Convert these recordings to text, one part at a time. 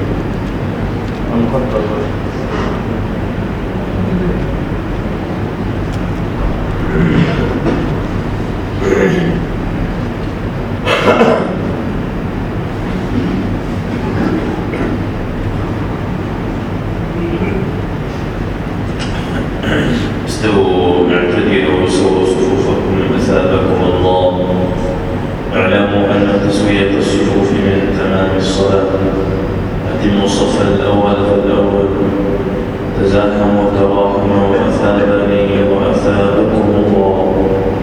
استووا اعتدلوا سووا صفوفكم أثابكم الله. اعلموا أن تسوية الصفوف من تمام الصلاة. أتموا الصف الأول فالأول، تزاحموا وتراحموا وأثابني وأثابكم الله.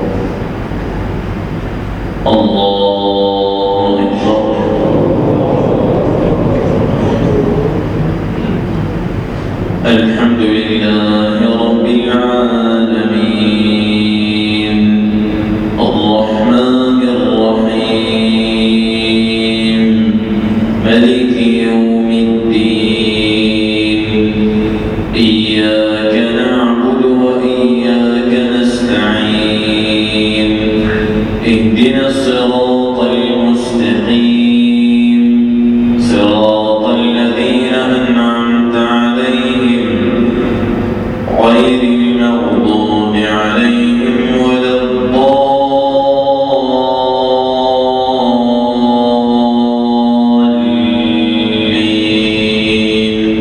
الله أكبر. الحمد لله رب العالمين الرحمن الرحيم ملك يوم الدين إياك نعبد وإياك نستعين اهدنا الصراط المستقيم صراط الذين أنعمت عليهم غير المغضوب عليهم ولا الضالين.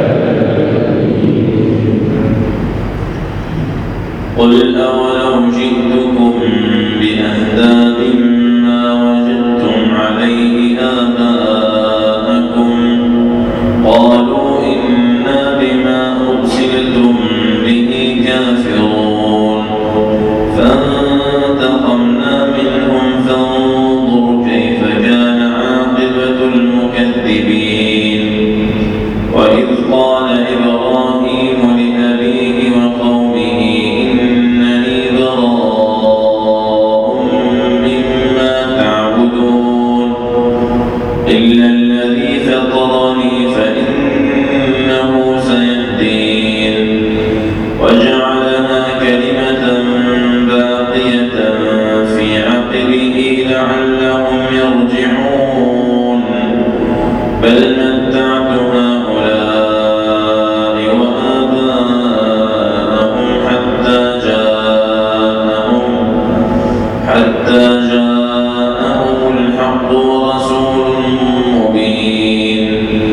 قل أولو جئتكم بأهدى مما وجدتم عليه آباءكم قالوا إنا بما أرسلتم به كافرون فانتقمنا منهم فانظر كيف كان عاقبة المكذبين. وإذ قال إبراهيم لأبيه وقومه إنني براء مما تعبدون إلا الذي فطرني فإنه سيهدين. وجعلها كلمة باقية في عقبه لعلهم يرجعون بل متعت هؤلاء وآباءهم حتى جاءهم الحق ورسول مبين.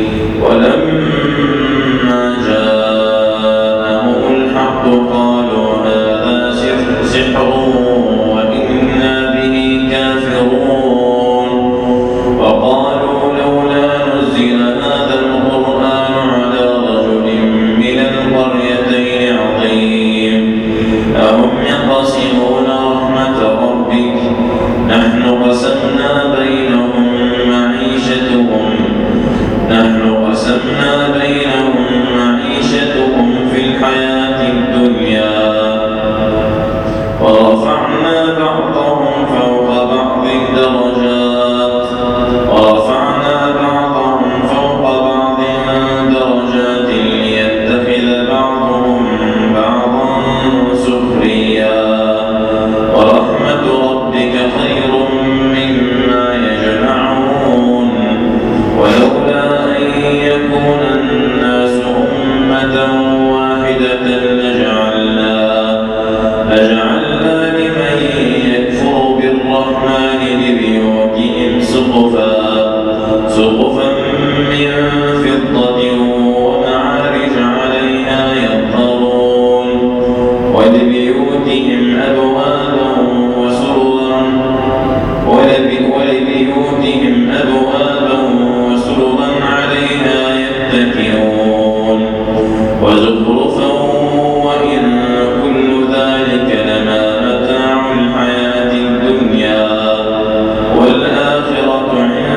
ولما جاءهم الحق قالوا هذا سحر وإنا به كافرون. وقالوا لولا نزل هذا القرآن على رجل من القريتين عظيم أهم يقسمون رحمة ربك نحن قسمنا بينهم معيشتهم في الحياة الدنيا ورفعنا بعضهم فوق بعض درجات ليتخذ بعضهم بعضا سخريا ورحمة ربك خير مما يجمعون. ولولا أن يكون الناس أمة واحدة لجعلنا لمن يكفر بالرحمن لبيوتهم سقفا من فضة ومعارج عليها يظهرون ولبيوتهم أبوابا وسررا عليها يتكئون وزخرفا وإن كل ذلك لما متاع الحياة الدنيا والآخرة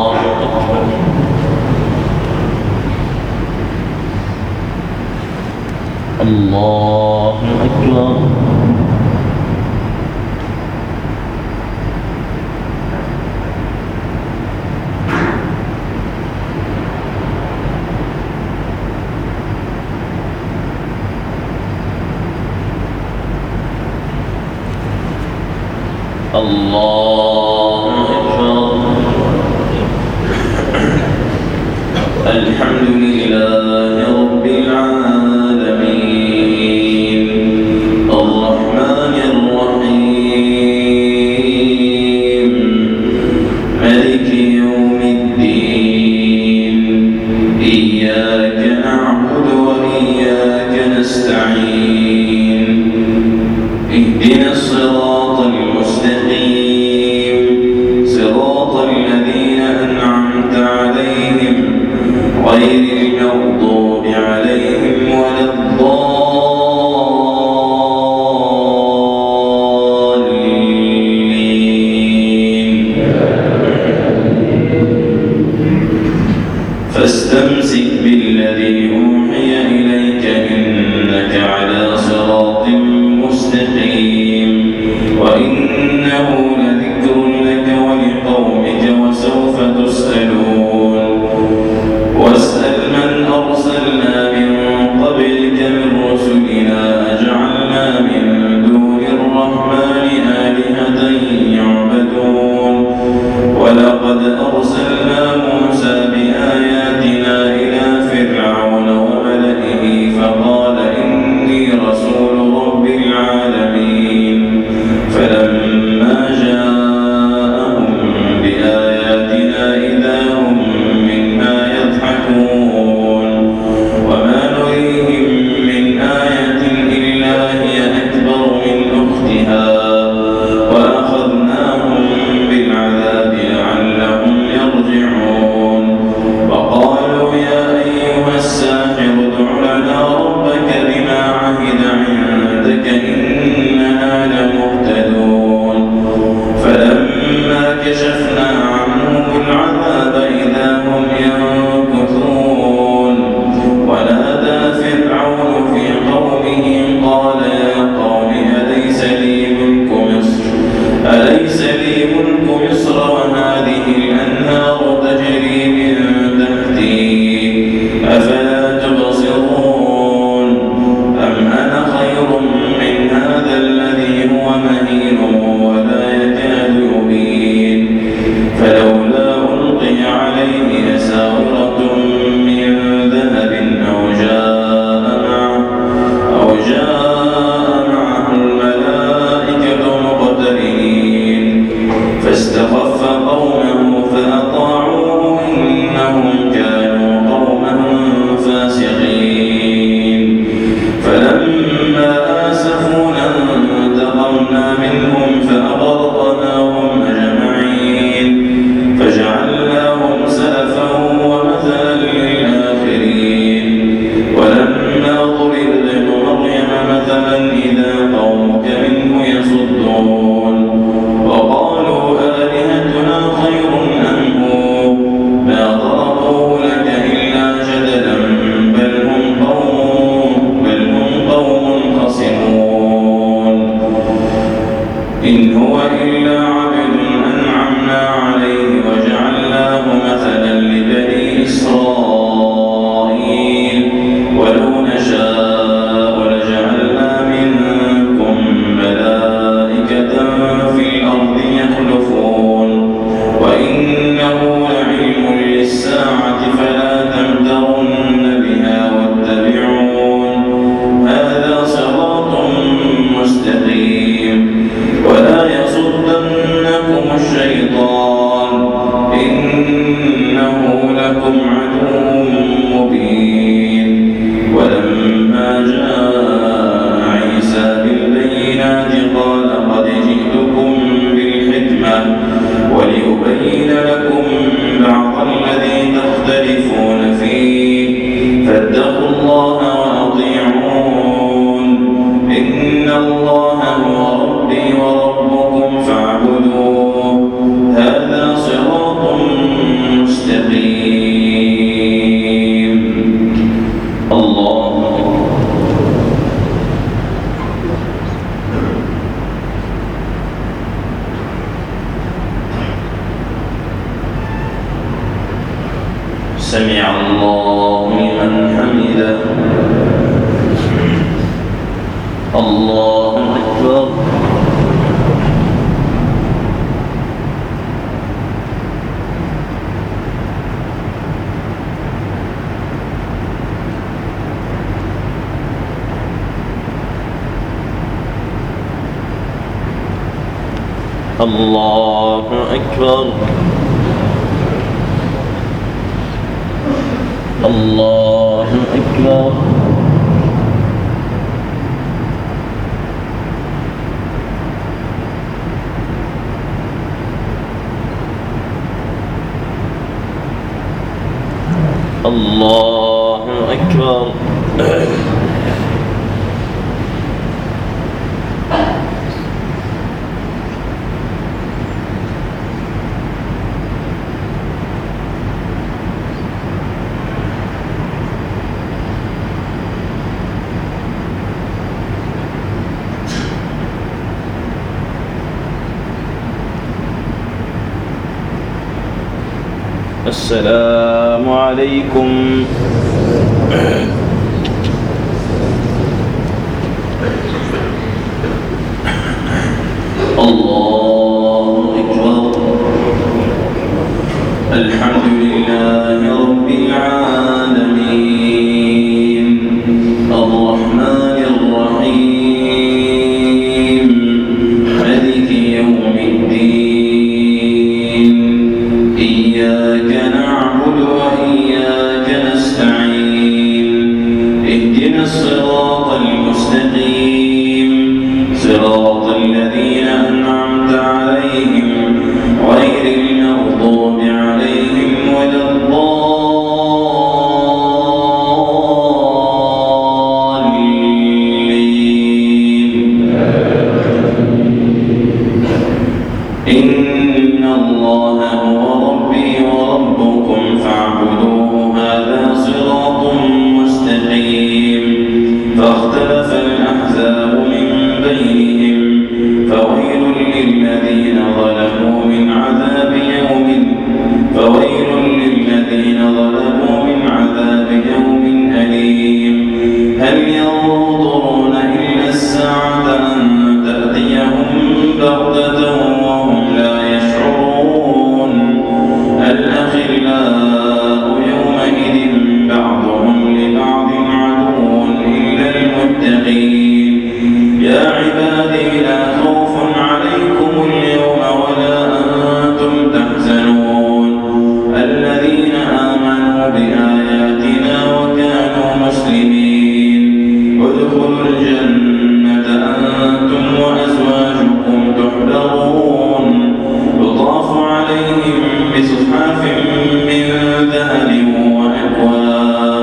الله أكبر. الله أكبر. الحمد لله رب العالمين الرحمن الرحيم مالك يوم الدين إياك نعبد وإياك نستعين اهدنا الصراط المستقيم صراط الذين أنعمت عليهم غير المغضوب عليهم ولا الضالين فاستمسك بالذي أوحي إليك إنك على صراط مستقيم وإنه لذكر لك ولقومك وسوف تسألون واسأل من أرسلنا من قبلك من رسلنا أجعلنا من دون الرحمن آلهة يعبدون ولقد أرسلنا موسى بآياتنا إلى فرعون وملئه فقال إني رسول رب العالمين فلما جاءهم بآياتنا إذا هم منها يضحكون وما نريهم من آية إلا هي أكبر من أختها وأخذناهم بالعذاب لعلهم يرجعون وقالوا يا أيها الساحر ادع لنا ربك بما عهد عندك إننا لمهتدون فلما كشفنا عنهم العذاب إذا هم ينكثون ونادى فرعون في قومه قال يا قوم أليس لي ملك مصر وهذه الأنهار تجري من تحتي أفلا تبصرون أم أنا خير من هذا الذي هو مهين ولا يكاد يبين فلولا ألقي عليه أساورة من ذهب أو جاء معه الملائكة مقترنين فاستخف قومه فأطاعوه إنهم كانوا قوما فاسقين فلما آسفونا انتقمنا منهم فأغرقناهم أجمعين فجعلناهم سلفا ومثلا للآخرين ولما ضرب ابن مريم مثلا إذا قومك منه يصدون وقالوا آلهتنا خير أم هو ما ضربوه لك إلا جدلا بل هم قوم خصمون إن هو إلا عبد أنعمنا عليه وجعلناه مثلا لبني إسرائيل ولو نشاء لجعلنا منكم ملائكة في الأرض يخلفون وإنه لعلم للساعة فلا تمترن بها واتبعون هذا صراط مستقيم ولا يصدنكم الشيطان إنه لكم عدو مبين ولما جاء عيسى بالبينات قال قد جئتكم بالحكمة ولأبين لكم بعض الذي تختلفون فيه فاتقوا الله وأطيعون إن الله هو ربي وربكم فاعبدوه هذا صراط سمع الله لمن حمده. الله أكبر. الله أكبر. الله أكبر. الله أكبر. السلام عليكم. الله أكبر. الحمد لله رب العالمين الرحمن الرحيم مالك يوم الدين إياك نعبد وإياك نستعين اهدنا الصراط المستقيم صراط الذين أنعمت عليهم غير المغضوب عليهم ولا الضالين. إن الله هو ربي وربكم فاعبدوه هذا صراط مستقيم. فاختلف الأحزاب من بينهم فويل للذين ظلموا من عذاب يوم أليم. هل ينظرون إلا الساعة أن تأتيهم بغتة وهم لا يشعرون. الأخلاء يومئذ بعضهم لبعض عدو إلا المتقين. يا عبادي لا خوف عليكم اليوم ولا أنتم تحزنون الذين آمنوا بآياتنا وكانوا مسلمين. ادخلوا الجنة أنتم وأزواجكم تحبرون. يطاف عليهم بصحاف من ذهب وأكواب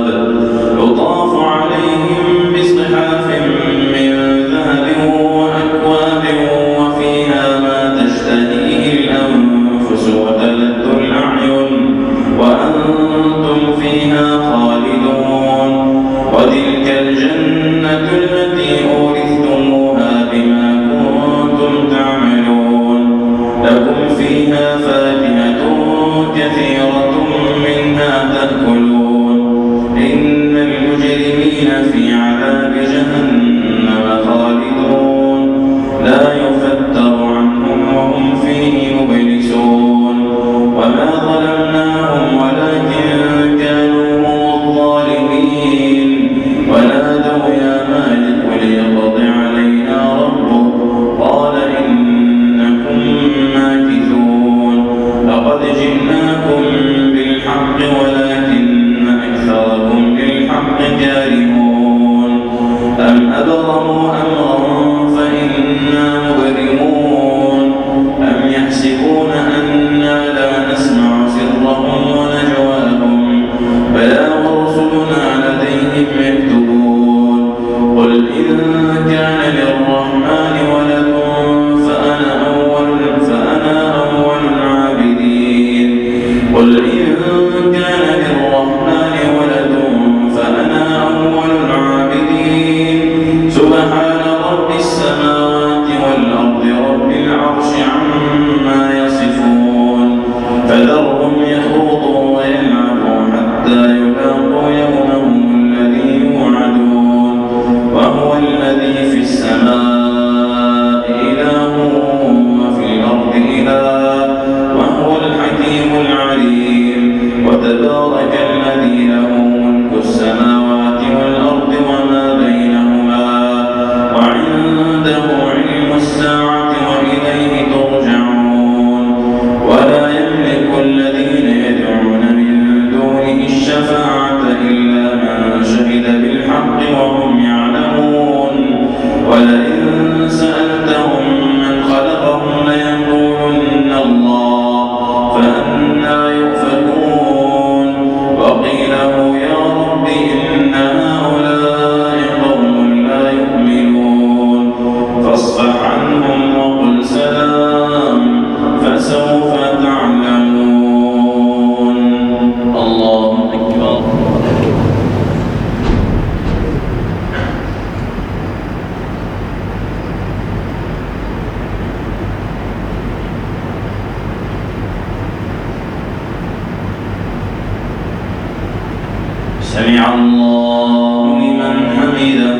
وفيها ما تشتهيه الأنفس وتلذ الأعين وأنتم فيها خالدون. وتلك الجنة التي أورثتموها بما كنتم تعملون. لكم فيها فاكهة كثيرة منها تأكلون. إن المجرمين في عذاب جهنم خالدون لا يفتر عنهم وهم فيه مبلسون. وما ظلمناهم ولكن كانوا هم الظالمين. ونادوا يا مالك ليقض علينا ربك قال إنكم ماكثون. لقد جئناكم بالحق ولكن أكثركم للحق كارهون. أم أبرموا أمرا فإنا مبرمون. أم يحسبون أنا لا نسمع سرهم ونجواهم بلى ورسلنا لديهم يكتبون. قل إن كان للرحمن ولد فأنا أول العابدين. قل إن كان للرحمن ولد فأنا أول العابدين. سبحان رب السماوات والأرض رب العرش عما يصفون. فذرهم يخوضوا ويلعبوا حتى سمع الله لمن حمده.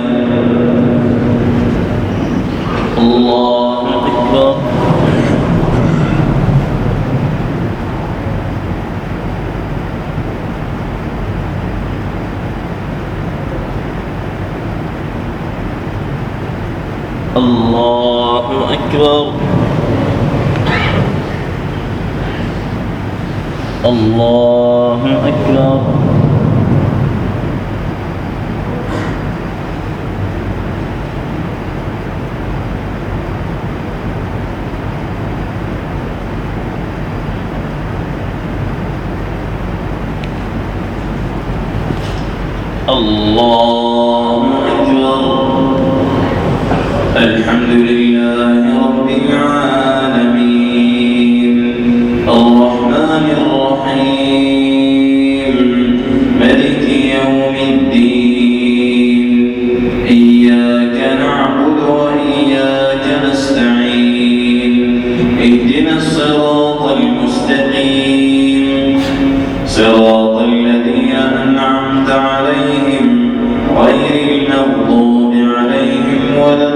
الله أكبر. الله أكبر. الله أكبر. الله أكبر. الحمد لله رب العالمين الرحمن الرحيم ملك يوم الدين إياك نعبد وإياك نستعين اهدنا الصراط المستقيم صراط الذين أنعمت عليهم غير المغضوب عليهم ولا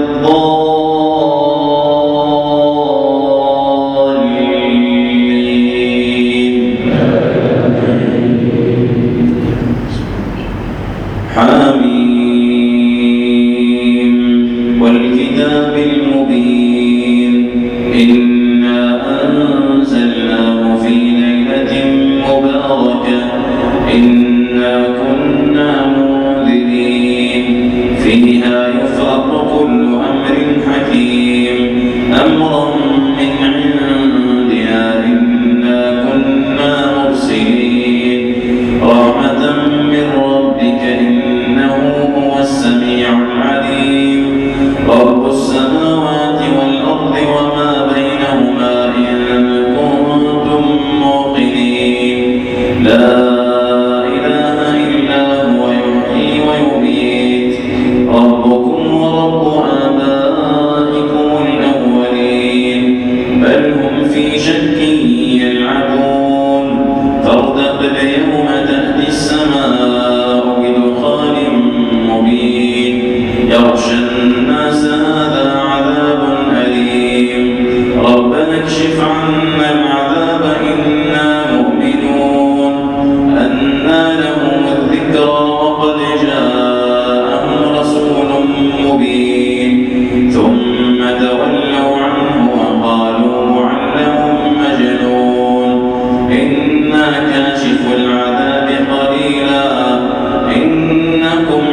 حميم والكتاب المبين إنا أنزلناه في ليلة مباركة إنا كنا منذرين فيها يفرق كل أمر حكيم أمرا من عندنا إنا كنا مرسلين رحمة من ربك إنه هو السميع العليم رب السماوات والأرض وما بينهما إن كنتم موقنين لا إله إلا هو يحيي ويميت ربكم ورب آبائكم الأولين بل هم في شك يلعبون فارتقب يوم تأتي السماء بدخان مبين يغشى الناس هذا عذاب أليم ربنا اكشف عنا العذاب إنا مؤمنون أنى لهم الذكرى وقد جاءهم رسول مبين ثم تولوا عنه وقالوا معلم مجنون إنا كاشف العذاب قليلا إنكم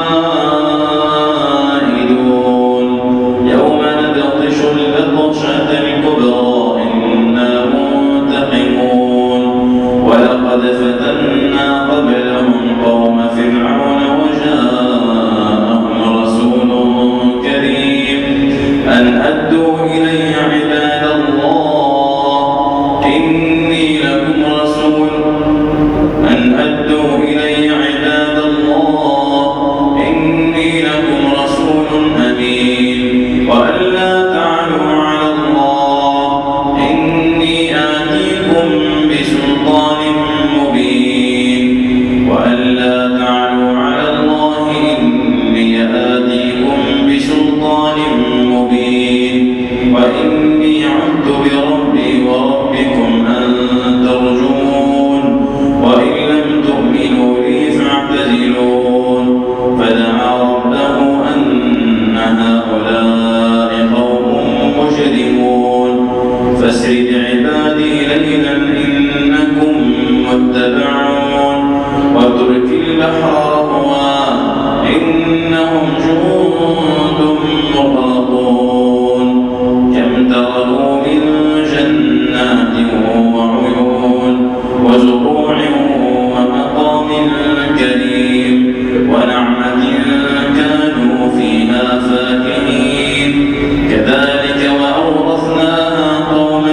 عائدون يوم نبطش البطشة الكبرى إنا منتقمون ولقد فتنا قبلهم قوم فرعون وجاءهم رسول كريم أن أدوا إلي عباد الله إني لكم رسول أن أدوا إلي عباد الله إني لكم رسول أمين وألا تعلوا على الله إني آتيكم بسلطان مبين وألا تعلوا على الله إني آتيكم بسلطان مبين وإني عدت بربي وربكم أن ترجمون وإن لم تؤمنوا لي فاعتزلون فدعا ربه أن هؤلاء قوم مجرمون فاسر بعبادي ليلا إنكم متبعون واترك البحر رهوا إنهم جند مغرقون كم تركوا من جنات وعيون وزروع ومقام كريم ونعمة كانوا فيها فاكهين كذلك وأورثناها قوما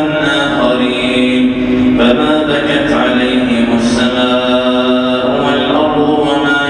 آخرين فما بكت عليهم السماء والأرض وما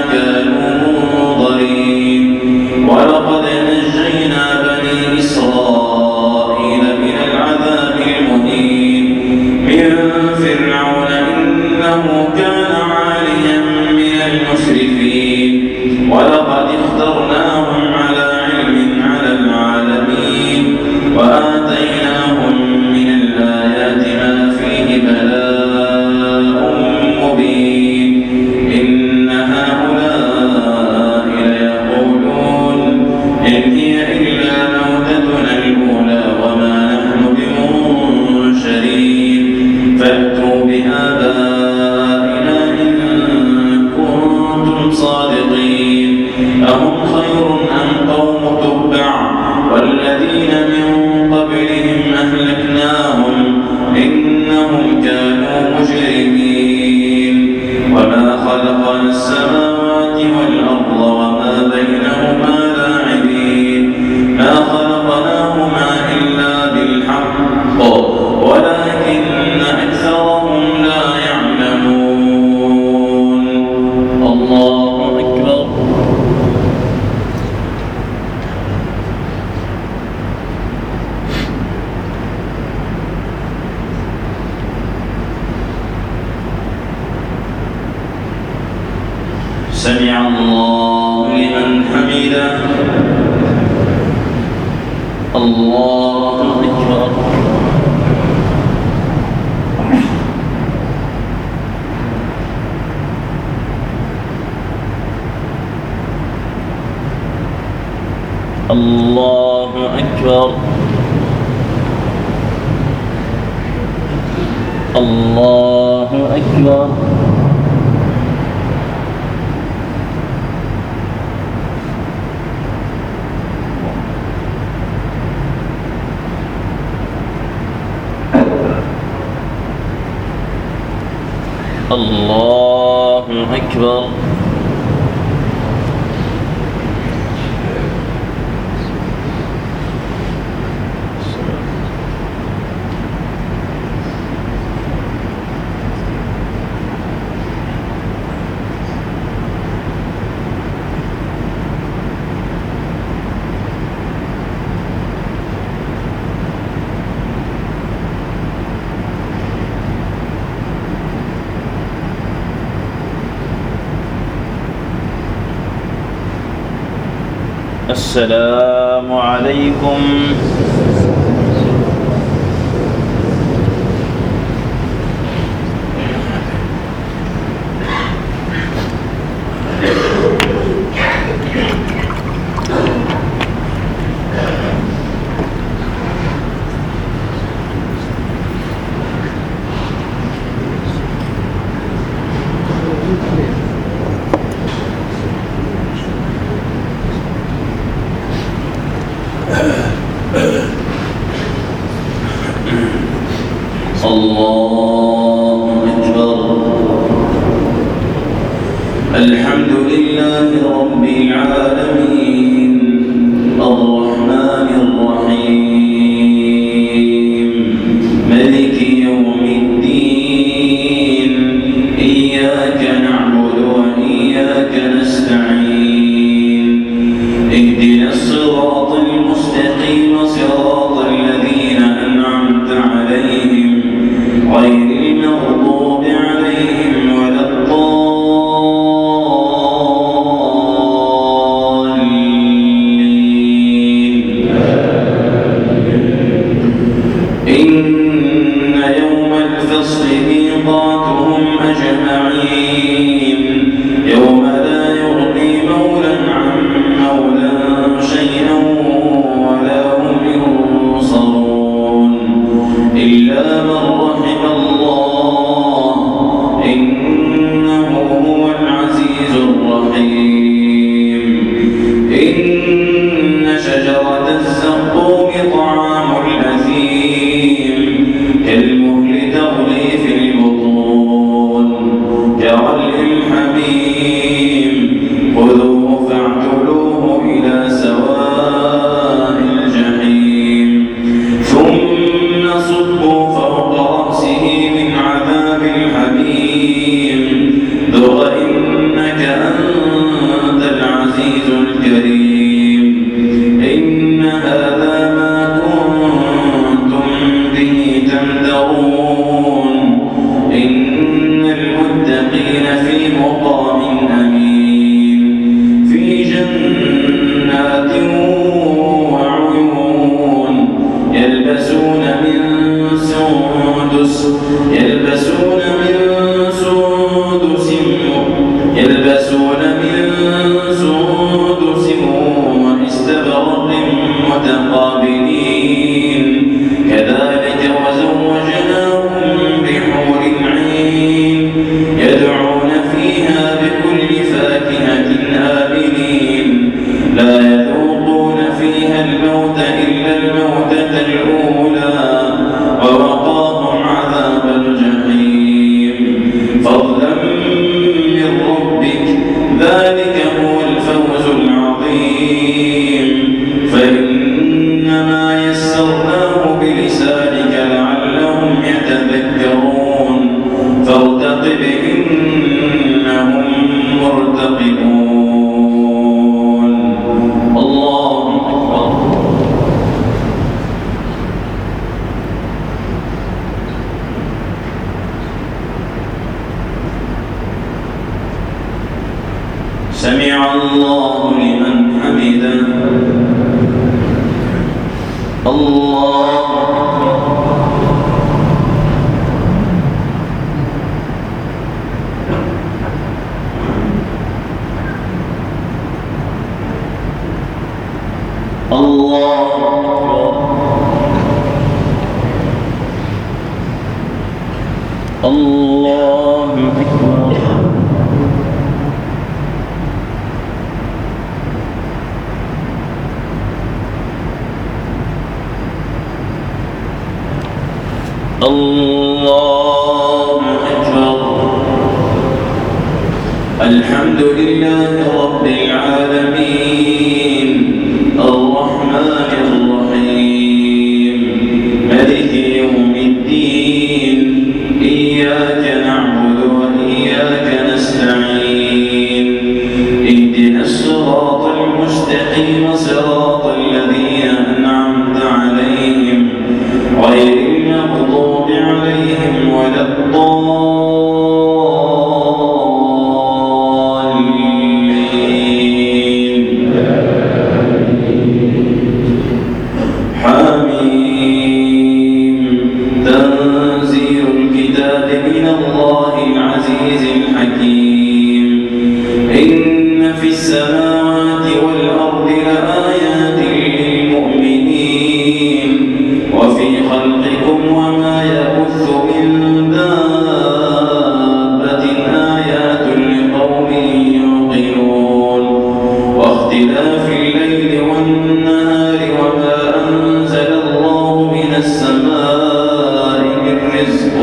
السماوات والأرض وما بينهما لاعبين ما خلقناهما إلا بالحق ولكن أكثرهم لا يعلمون. الله أكبر. سمع الله لمن حمده. الله أكبر. الله أكبر. الله أكبر. الله أكبر. السلام عليكم. الله أكبر. الحمد لله رب العالمين الرحمن الرحيم مالك يوم الدين إياك نعبد وإياك نستعين اهدنا الصراط المستقيم صراط الذين أنعمت عليهم غير المغضوب عليهم ولا الضالين. إن يوم الفصل ميقاتهم أجمعين يوم لا يغني مولى عن مولى شيئا ولا هم ينصرون إلا من رحم الله إنه هو العزيز الرحيم. إن شجرة الزقوم طعام الأثيم كالمهل تغلي في البطون كغلي الحميم خذوه فاعتلوه إلى سواء الجحيم ثم صبوا فوق رأسه من عذاب الحميم ذق إنك أنت العزيز الكريم. إن هذا ما كنتم به تمترون إن المتقين في مقام أمين في جنات وعيون يلبسون من سندس واستبرق متقابلين كذلك وزوجناهم بحور عين يدعون فيها بكل فاكهة آمنين لا يذوقون فيها الموت إلا الموتة الأولى ووقاهم عذاب الجحيم فضلا من ربك سمع الله لمن حمده. الله الله أكبر. الله أكبر. الحمد لله رب العالمين الرحمن الرحيم مالك يوم الدين إياك نعبد وإياك نستعين اهدنا الصراط المستقيم صراط الذين أنعمت عليهم غير المغضوب عليهم ولا الضالين. حميم. تنزيل الكتاب من الله العزيز الحكيم. إن في السماوات والأرض لآيات للمؤمنين وفي خلقكم وما يبث من دابة آيات لقوم يوقنون واختلاف الليل والنهار وما أنزل الله من السماء من رزق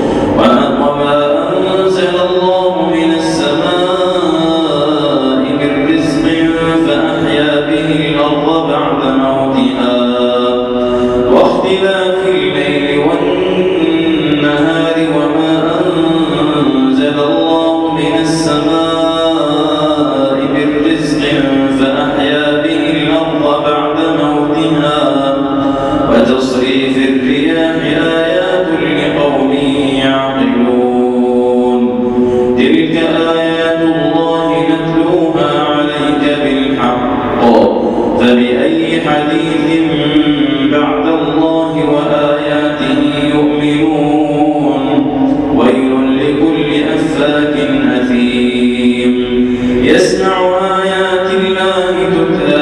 فأحيا به الأرض بعد موتها واختلاف الليل والنهار وما أنزل الله من السماء من رزق فأحيا به الأرض بعد موتها وتصريف الرياح آيات لقوم يعقلون. تلك آيات الله نتلوها عليك بالحق فبأي حديث بعد الله وآياته يؤمنون. ويل لكل أفاك أثيم يسمع آيات الله تتلى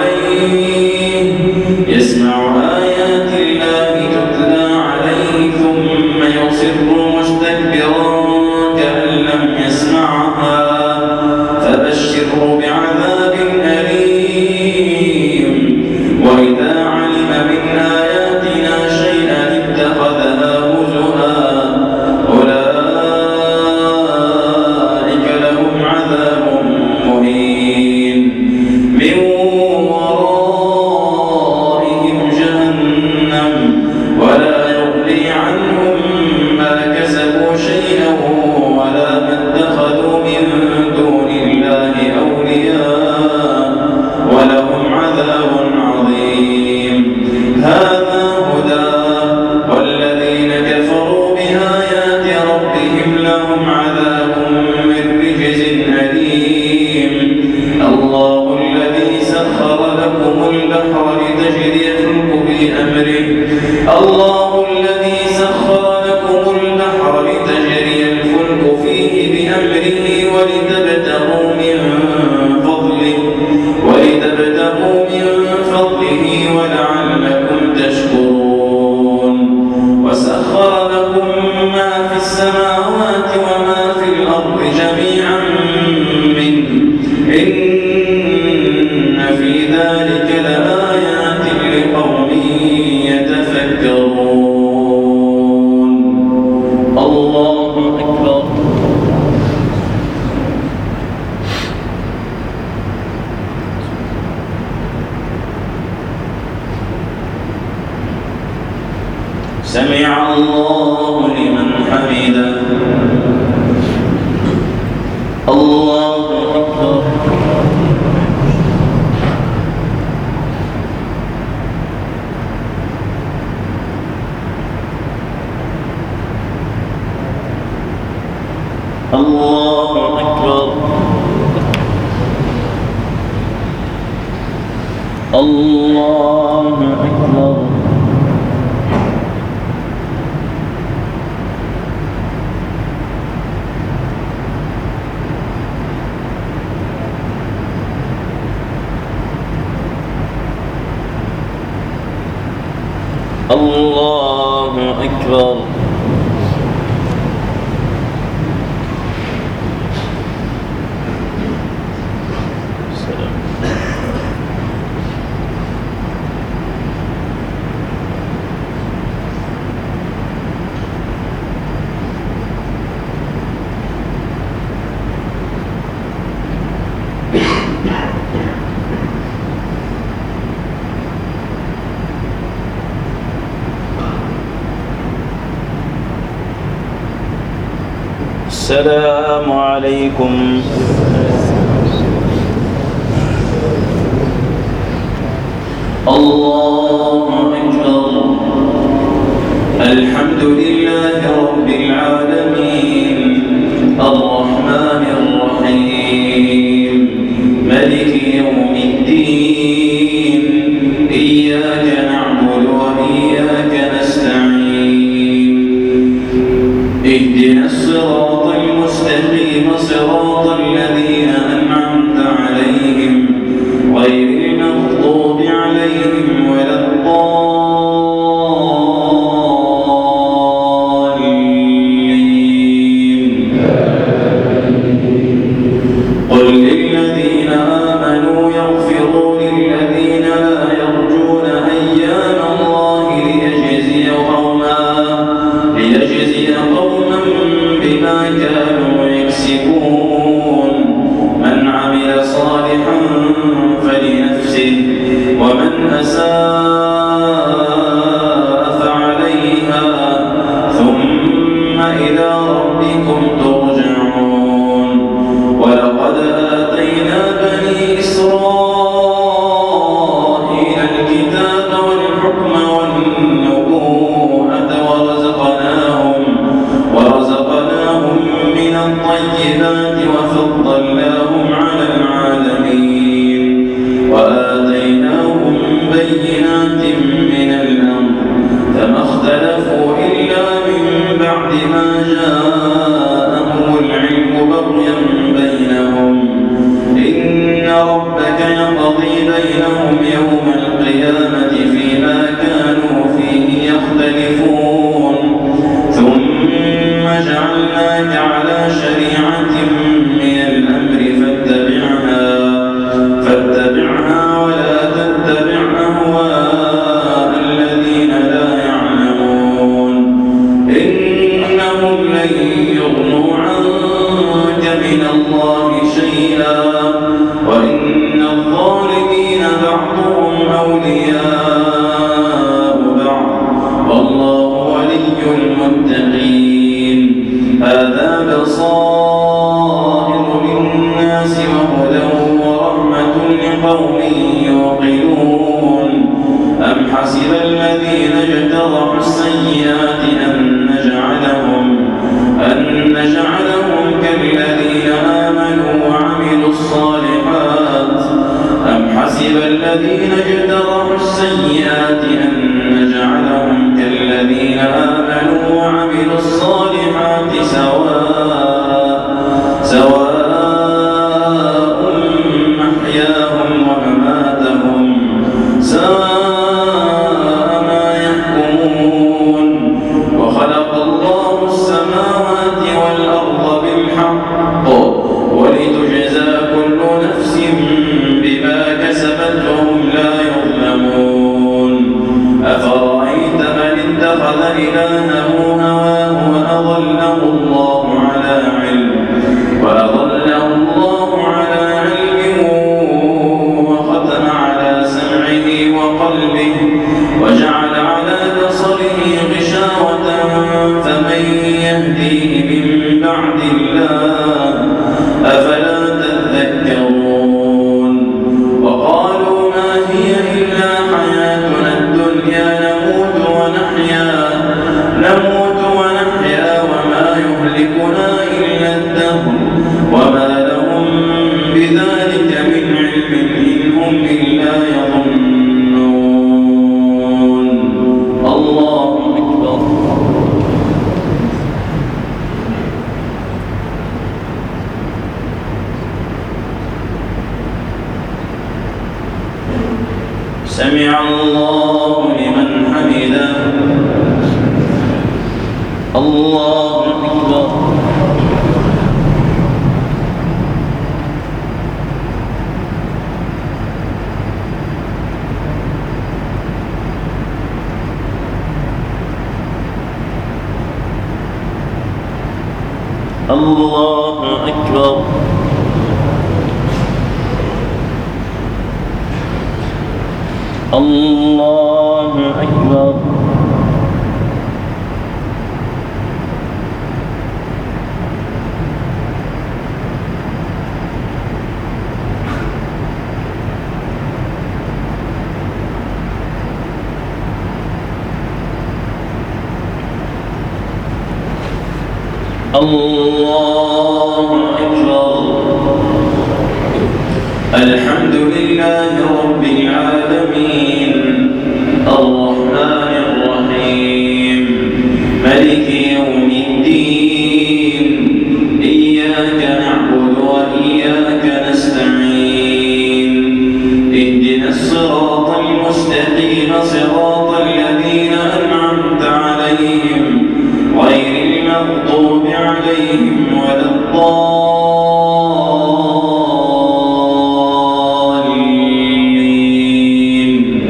عليه ثم يصر مستكبرا كأن لم يسمعها فبشره بعذاب أليم. وإذا علم من آياتنا شيئا اتخذها هزؤا أولئك لهم عذاب مهين من ورائهم جهنم ولا يغني عنهم ما كسبوا شيئا ولا ما اتخذوا من دون الله أولياء ولهم عذاب عظيم. هذا هدى والذين كفروا بآيات ربهم لهم عذاب من رجز أليم. الله الذي سخر لكم البحر لتجري الفلك بأمره فيه بأمره ولتبتغوا من فضله ولعلكم تشكرون. وسخر لكم ما في السماوات وما في الأرض جميعا منه إن في ذلك لآيات لقوم يتفكرون. الله أكبر. سمع الله لمن حمده. الله أكبر. الله أكبر. الله أكبر. الله أكبر. السلام عليكم. الله أكبر. الحمد لله رب العالمين الرحمن الرحيم ملك يوم الدين إياك نعبد وإياك نستعين اهدنا الصراط المستقيم صراط الذين أنعمت عليهم غير المغضوب عليهم ولا الضالين. قل للذين آمنوا يغفروا للذين لا يرجون أيام الله ليجزي قوما بما كانوا يكسبون من عمل صالحا فلنفسه ومن أساء فعليها ثم إلى ربكم ترجعون. ولقد آتينا بني إسرائيل الكتاب والحكم والنبوءة ورزقناهم من الطيبات وفضلناهم على العالمين وآتيناهم بينات من الأمر فما اختلفوا إلا من بعد ما جاءهم العلم بغيا بينهم إن ربك يقضي بينهم يوم القيامة فيما كانوا فيه يختلفون. ثم جعلناك على شريعة من الأمر فاتبعها ولا تتبع أهواء الذين لا يعلمون إنهم لن يغنوا عنك من الله شيئا وإن الظالمين بعضهم أولياء بعض والله ولي المتقين. هذا بصائر للناس وهدى ورحمة لقوم يوقنون. أم حسب الذين اجترحوا السيئات أن نجعلهم كالذين آمنوا وعملوا الصالحات أم حسب الذين اجترحوا السيئات أن نجعلهم كالذين آمنوا وعملوا الصالحات سواء محياهم ومماتهم ساء ما يحكمون. وخلق الله السماوات والأرض بالحق ولتجزى كل نفس بما كسبت وهم لا يظلمون. أفرأيت من اتخذ إلهه هواه وأضله الله على علم وختم على سمعه وقلبه وجعل على بصره غشاوة فمن يهديه من بعد الله أفلا تذكرون. وقالوا ما هي إلا حياتنا الدنيا نموت ونحيا وما يهلكنا إلا الدهر وما لهم بذلك من علم إن هم إلا يظنون. سمع الله لمن حمده. الله أكبر. الله أكبر. الله أكبر. الله أكبر. الحمد لله رب العالمين الرحمن الرحيم مالك يوم الدين إياك نعبد وإياك نستعين اهدنا الصراط المستقيم صراط الذين أنعمت عليهم غير المغضوب عليهم ولا الضالين.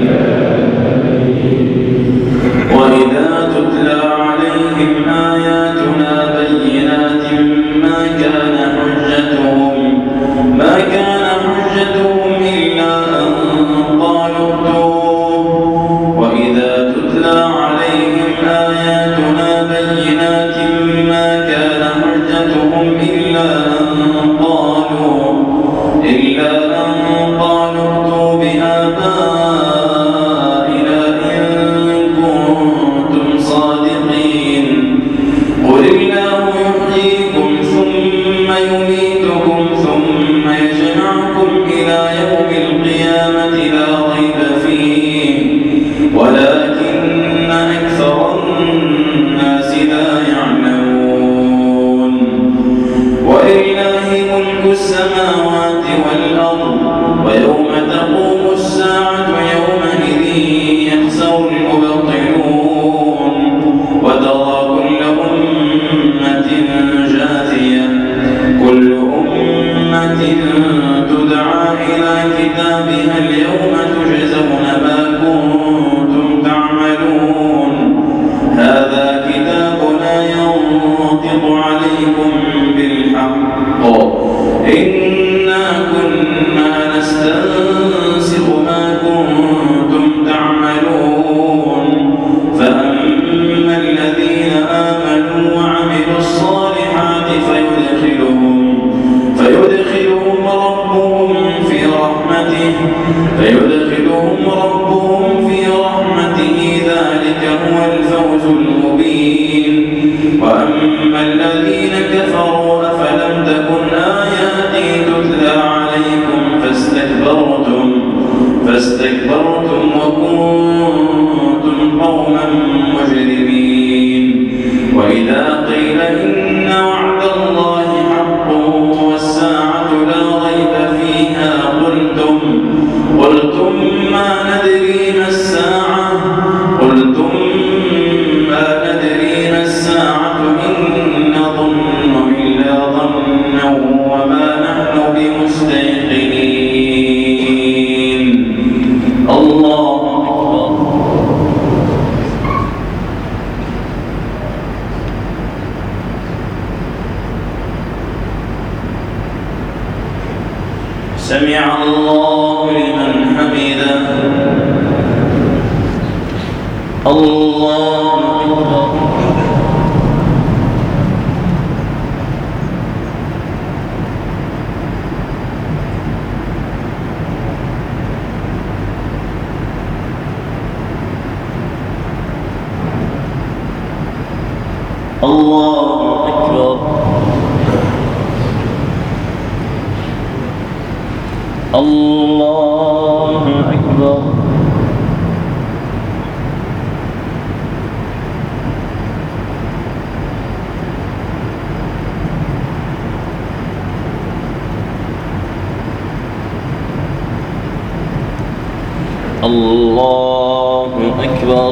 وإذا تتلى عليهم آياتنا بينات ما كان حجتهم إلا أن قالوا ائتوا. وإذا تتلى عليهم آياتنا بينات ما كان حجتهم إلا أن قالوا ائتوا بآبائنا إن كنتم صادقين. قل الله يحييكم ثم يميتكم ثم يجمعكم إلى يوم القيامة لا ريب فيه ولكن أكثر الناس لا يعلمون. ولله ملك السماوات والأرض ويوم تقوم الساعة يومئذ يخسر المبطلون وترى كل أمة جاثية كل أمة تدعى إلى كتابها اليوم تجزون ما كنتم تعملون. هذا كتابنا ينطق عليكم بالحق إنا كنا نستنسخ ما كنتم تعملون. فأما الذين آمنوا وعملوا الصالحات فيدخلهم ربهم في رحمته ذلك هو الفوز المبين. وأما الذين كفروا أفلم تكن آياتي تتلى عليكم فاستكبرتم وكنتم قوما مجرمين. وإذا قيل إن وعد الله حق والساعة لا ريب فيها قلتم ما ندري ما الساعة إن نظن إلا ظنا وما نحن بمستيقنين. الله أكبر. سمع الله لمن حمده. الله أكبر. الله أكبر. الله أكبر. الله أكبر.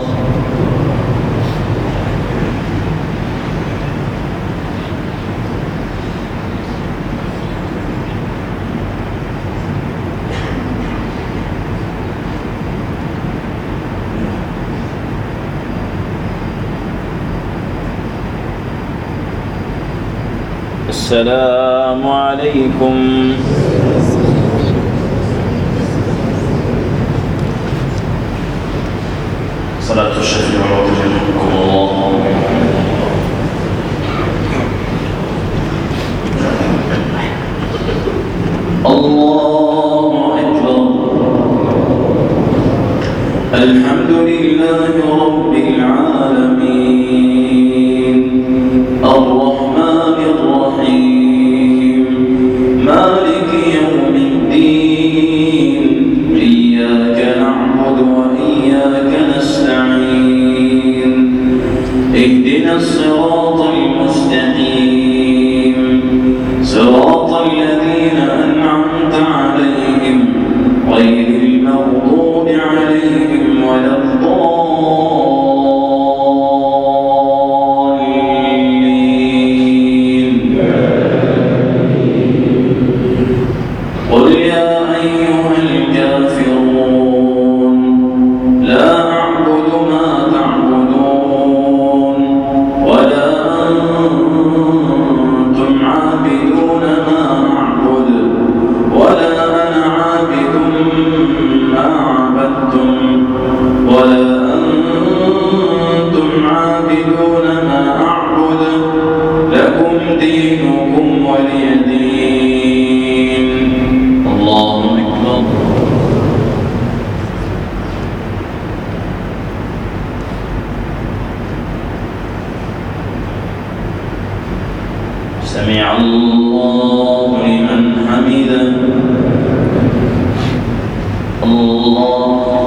السلام عليكم. صلاة الشفيع وتجنبكم الله. الله أكبر. الحمد لله رب العالمين الرحمن الرحيم مالك يوم الدين إياك نعبد وإياك نستعين اهدنا الصراط المستقيم صراط الذين أنعمت عليهم غير المغضوب عليهم ولا الضالين. قل يا أيها الكافرون لا أعبد ما تعبدون ولا أنتم عابدون ما أعبد ولا أنا عابد ما عبدتم ولا أنتم عابدون ما أعبد لكم دينكم ولي دين. الله أكبر. سمع الله لمن حمده. الله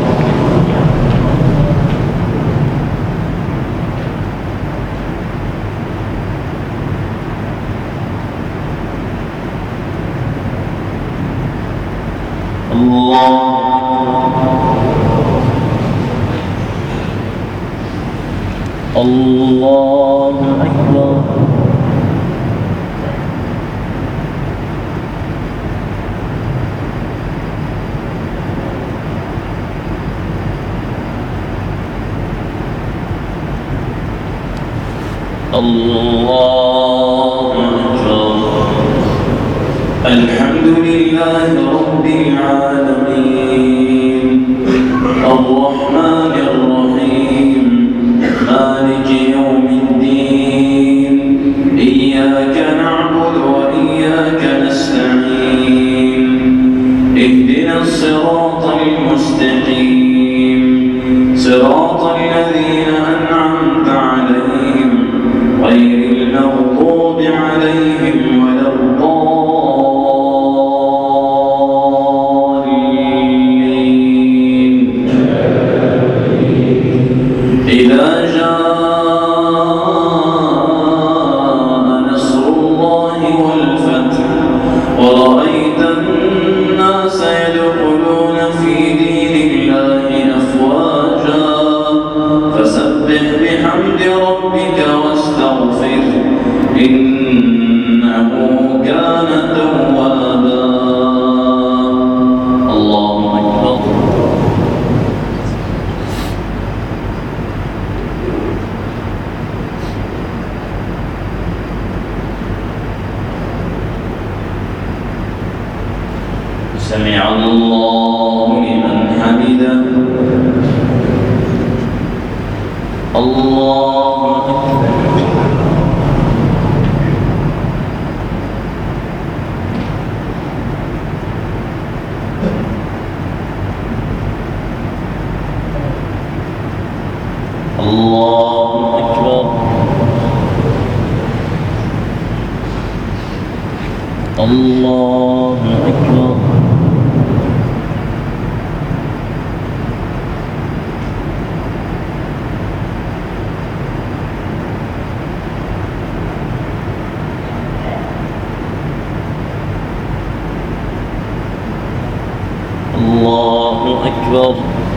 الله أكبر. الله أكبر. الحمد لله رب العالمين الرحمن الرحيم مالك يوم الدين إياك نعبد وإياك نستعين اهدنا الصراط المستقيم صراط الذين أنعمت عليهم غير المغضوب عليهم ولا الضالين. إذا جاء نصر الله والفتح ورأيت الناس يدخلون في دين الله أفواجا فسبح بحمد ربك واستغفر إنه كان توابا. الله أكبر. سمع الله لمن حمده. الله أكبر. الله أكبر. الله أكبر. الله أكبر.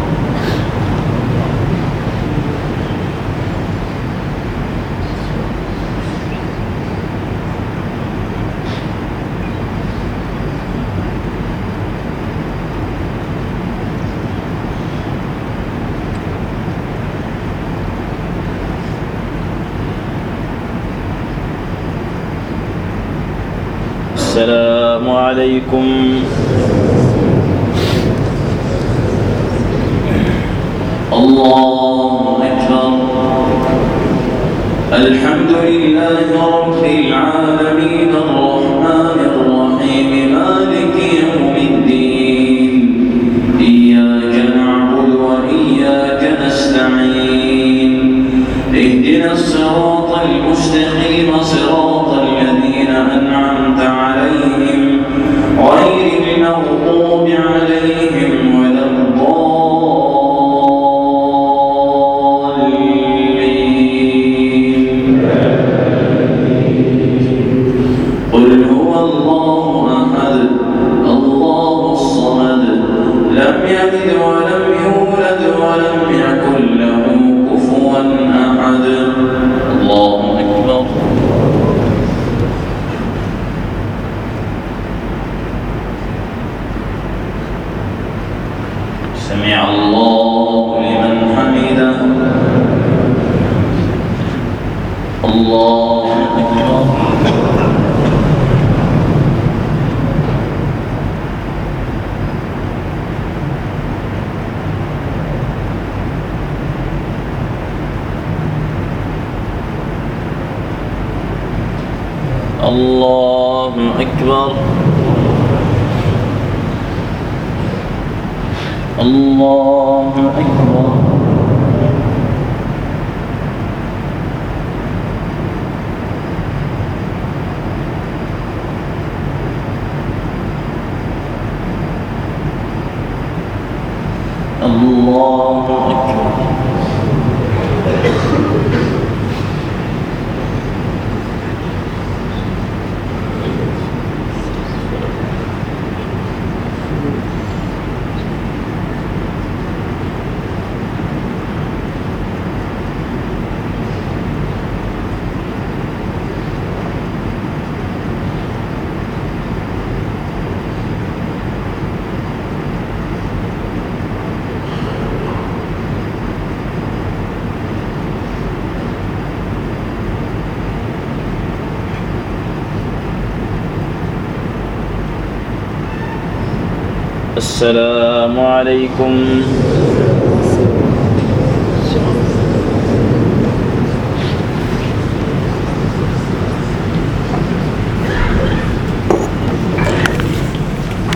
السلام عليكم. الله أكبر. الحمد لله رب العالمين الرحمن الرحيم مالك يوم الدين إياك نعبد وإياك نستعين اهدنا الصراط المستقيم صراط الذين أنعمت عليهم غير المغضوب عليهم ولا الضالين. قل هو الله أحد الله الصمد لم يلد ولم يولد ولم يكن له كفوا أحد. الله أكبر. سمع الله لمن حمده. الله أكبر. الله أكبر. الله أكبر. الله أكبر. السلام عليكم.